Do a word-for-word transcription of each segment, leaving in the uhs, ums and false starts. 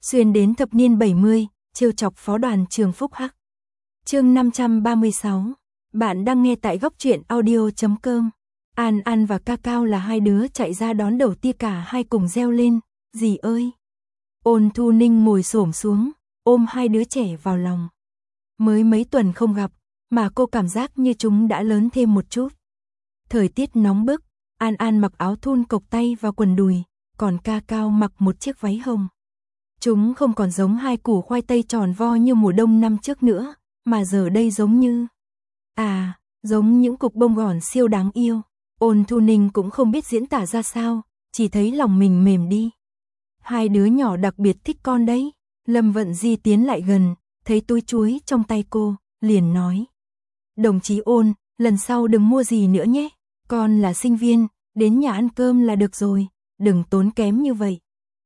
xuyên đến thập niên bảy mươi, trêu chọc phó đoàn trường Phúc Hắc. Chương năm trăm ba mươi sáu. Bạn đang nghe tại góc truyện audio chấm com. An An và Ca Cao là hai đứa chạy ra đón đầu tia, cả hai cùng reo lên, "Dì ơi!" Ôn Thu Ninh ngồi xổm xuống, ôm hai đứa trẻ vào lòng. Mới mấy tuần không gặp, mà cô cảm giác như chúng đã lớn thêm một chút. Thời tiết nóng bức, An An mặc áo thun cộc tay và quần đùi, còn Ca Cao mặc một chiếc váy hồng. Chúng không còn giống hai củ khoai tây tròn vo như mùa đông năm trước nữa, mà giờ đây giống như... À, giống những cục bông gòn siêu đáng yêu. Ôn Thu Ninh cũng không biết diễn tả ra sao, chỉ thấy lòng mình mềm đi. Hai đứa nhỏ đặc biệt thích con đấy. Lâm Vận Di tiến lại gần, thấy túi chuối trong tay cô, liền nói: "Đồng chí Ôn, lần sau đừng mua gì nữa nhé. Con là sinh viên, đến nhà ăn cơm là được rồi, đừng tốn kém như vậy."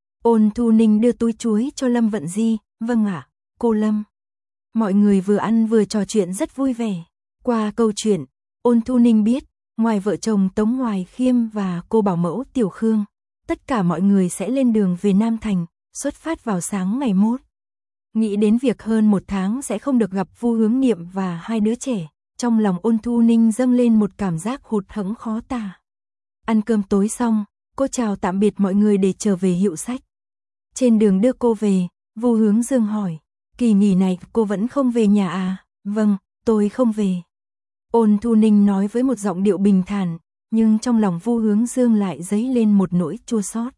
Ôn Thu Ninh đưa túi chuối cho Lâm Vận Di. "Vâng ạ, cô Lâm." Mọi người vừa ăn vừa trò chuyện rất vui vẻ. Qua câu chuyện, Ôn Thu Ninh biết, ngoài vợ chồng Tống Hoài Khiêm và cô bảo mẫu Tiểu Khương, tất cả mọi người sẽ lên đường về Nam Thành, xuất phát vào sáng ngày mốt. Nghĩ đến việc hơn một tháng sẽ không được gặp Vu Hướng Niệm và hai đứa trẻ, trong lòng Ôn Thu Ninh dâng lên một cảm giác hụt hẫng khó tả. Ăn cơm tối xong, cô chào tạm biệt mọi người để trở về hiệu sách. Trên đường đưa cô về, Vu Hướng Dương hỏi: "Kỳ nghỉ này cô vẫn không về nhà à?" "Vâng, tôi không về." Ôn Thu Ninh nói với một giọng điệu bình thản, nhưng trong lòng Vu Hướng Dương lại dấy lên một nỗi chua xót.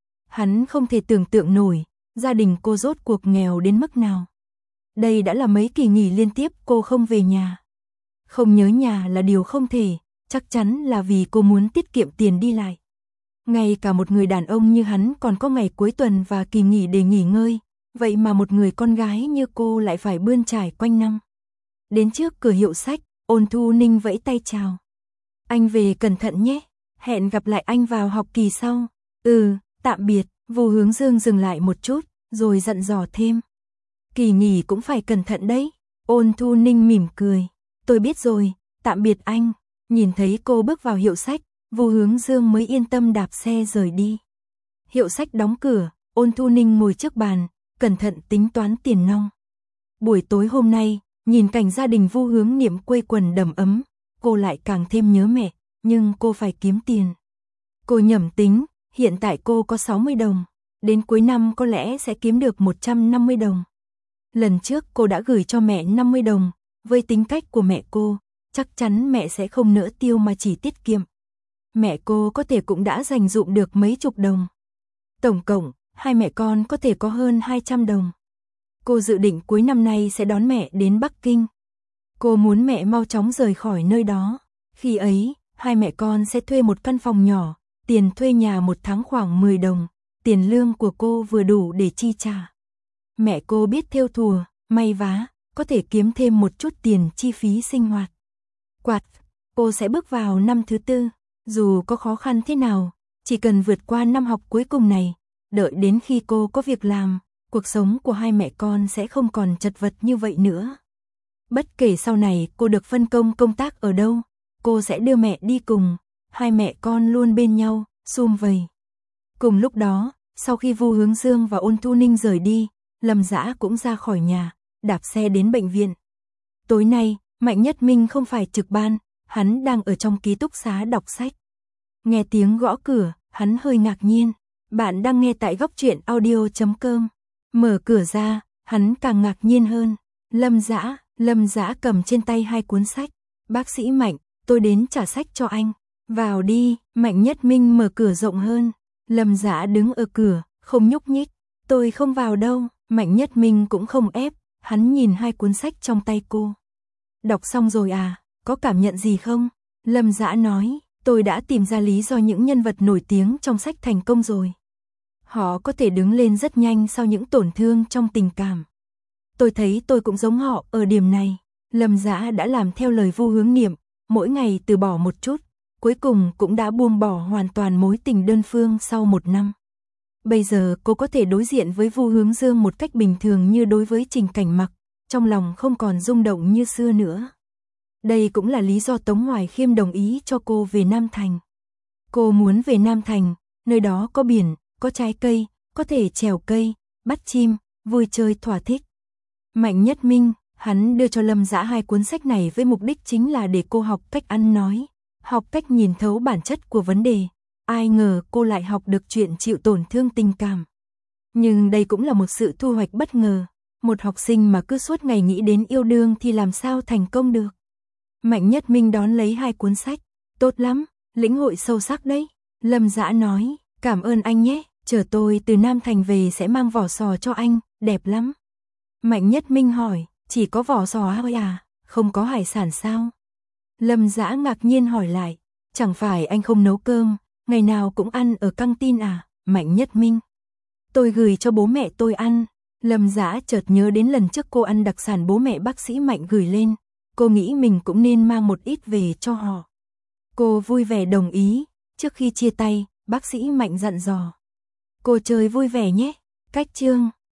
Hắn không thể tưởng tượng nổi, gia đình cô rốt cuộc nghèo đến mức nào. Đây đã là mấy kỳ nghỉ liên tiếp cô không về nhà. Không nhớ nhà là điều không thể, chắc chắn là vì cô muốn tiết kiệm tiền đi lại. Ngay cả một người đàn ông như hắn còn có ngày cuối tuần và kỳ nghỉ để nghỉ ngơi, vậy mà một người con gái như cô lại phải bươn trải quanh năm. Đến trước cửa hiệu sách, Ôn Thu Ninh vẫy tay chào: "Anh về cẩn thận nhé, hẹn gặp lại anh vào học kỳ sau." "Ừ, tạm biệt." Vu Hướng Dương dừng lại một chút, rồi dặn dò thêm: "Kỳ nghỉ cũng phải cẩn thận đấy." Ôn Thu Ninh mỉm cười: "Tôi biết rồi, tạm biệt anh." Nhìn thấy cô bước vào hiệu sách, Vu Hướng Dương mới yên tâm đạp xe rời đi. Hiệu sách đóng cửa, Ôn Thu Ninh ngồi trước bàn, cẩn thận tính toán tiền nong. Buổi tối hôm nay, nhìn cảnh gia đình Vu Hướng Niệm quây quần đầm ấm, cô lại càng thêm nhớ mẹ, nhưng cô phải kiếm tiền. Cô nhẩm tính, hiện tại cô có sáu mươi đồng, đến cuối năm có lẽ sẽ kiếm được một trăm năm mươi đồng. Lần trước cô đã gửi cho mẹ năm mươi đồng, với tính cách của mẹ cô, chắc chắn mẹ sẽ không nỡ tiêu mà chỉ tiết kiệm. Mẹ cô có thể cũng đã dành dụm được mấy chục đồng. Tổng cộng, hai mẹ con có thể có hơn hai trăm đồng. Cô dự định cuối năm nay sẽ đón mẹ đến Bắc Kinh. Cô muốn mẹ mau chóng rời khỏi nơi đó. Khi ấy, hai mẹ con sẽ thuê một căn phòng nhỏ, tiền thuê nhà một tháng khoảng mười đồng, tiền lương của cô vừa đủ để chi trả. Mẹ cô biết thêu thùa, may vá, có thể kiếm thêm một chút tiền chi phí sinh hoạt. Quạt, cô sẽ bước vào năm thứ tư, dù có khó khăn thế nào, chỉ cần vượt qua năm học cuối cùng này, đợi đến khi cô có việc làm, cuộc sống của hai mẹ con sẽ không còn chật vật như vậy nữa. Bất kể sau này cô được phân công công tác ở đâu, cô sẽ đưa mẹ đi cùng, hai mẹ con luôn bên nhau, sum vầy. Cùng lúc đó, sau khi Vu Hướng Dương và Ôn Thu Ninh rời đi, Lâm Dã cũng ra khỏi nhà, đạp xe đến bệnh viện. Tối nay, Mạnh Nhất Minh không phải trực ban, hắn đang ở trong ký túc xá đọc sách. Nghe tiếng gõ cửa, hắn hơi ngạc nhiên. Bạn đang nghe tại góc truyện audio chấm com. Mở cửa ra, hắn càng ngạc nhiên hơn. Lâm Dã, Lâm Dã cầm trên tay hai cuốn sách. "Bác sĩ Mạnh, tôi đến trả sách cho anh." "Vào đi." Mạnh Nhất Minh mở cửa rộng hơn. Lâm Dã đứng ở cửa, không nhúc nhích. "Tôi không vào đâu." Mạnh Nhất Minh cũng không ép, hắn nhìn hai cuốn sách trong tay cô. "Đọc xong rồi à, có cảm nhận gì không?" Lâm Dã nói: "Tôi đã tìm ra lý do những nhân vật nổi tiếng trong sách thành công rồi. Họ có thể đứng lên rất nhanh sau những tổn thương trong tình cảm. Tôi thấy tôi cũng giống họ ở điểm này." Lâm Dã đã làm theo lời Vu Hướng Niệm, mỗi ngày từ bỏ một chút, cuối cùng cũng đã buông bỏ hoàn toàn mối tình đơn phương sau một năm. Bây giờ cô có thể đối diện với Vu Hướng Dương một cách bình thường như đối với Trình Cảnh Mặc, trong lòng không còn rung động như xưa nữa. Đây cũng là lý do Tống Hoài Khiêm đồng ý cho cô về Nam Thành. Cô muốn về Nam Thành, nơi đó có biển, có trái cây, có thể trèo cây, bắt chim, vui chơi thỏa thích. Mạnh Nhất Minh, hắn đưa cho Lâm Dã hai cuốn sách này với mục đích chính là để cô học cách ăn nói, học cách nhìn thấu bản chất của vấn đề. Ai ngờ cô lại học được chuyện chịu tổn thương tình cảm. Nhưng đây cũng là một sự thu hoạch bất ngờ. Một học sinh mà cứ suốt ngày nghĩ đến yêu đương thì làm sao thành công được. Mạnh Nhất Minh đón lấy hai cuốn sách. Tốt lắm, lĩnh hội sâu sắc đấy. Lâm Dã nói, cảm ơn anh nhé, chờ tôi từ Nam Thành về sẽ mang vỏ sò cho anh, đẹp lắm. Mạnh Nhất Minh hỏi, chỉ có vỏ sò thôi à, không có hải sản sao? Lâm Dã ngạc nhiên hỏi lại, chẳng phải anh không nấu cơm, ngày nào cũng ăn ở căng tin à? Mạnh Nhất Minh, tôi gửi cho bố mẹ tôi ăn. Lâm Dã chợt nhớ đến lần trước cô ăn đặc sản bố mẹ bác sĩ Mạnh gửi lên, cô nghĩ mình cũng nên mang một ít về cho họ. Cô vui vẻ đồng ý, trước khi chia tay, bác sĩ Mạnh dặn dò. Cô chơi vui vẻ nhé, cách chương.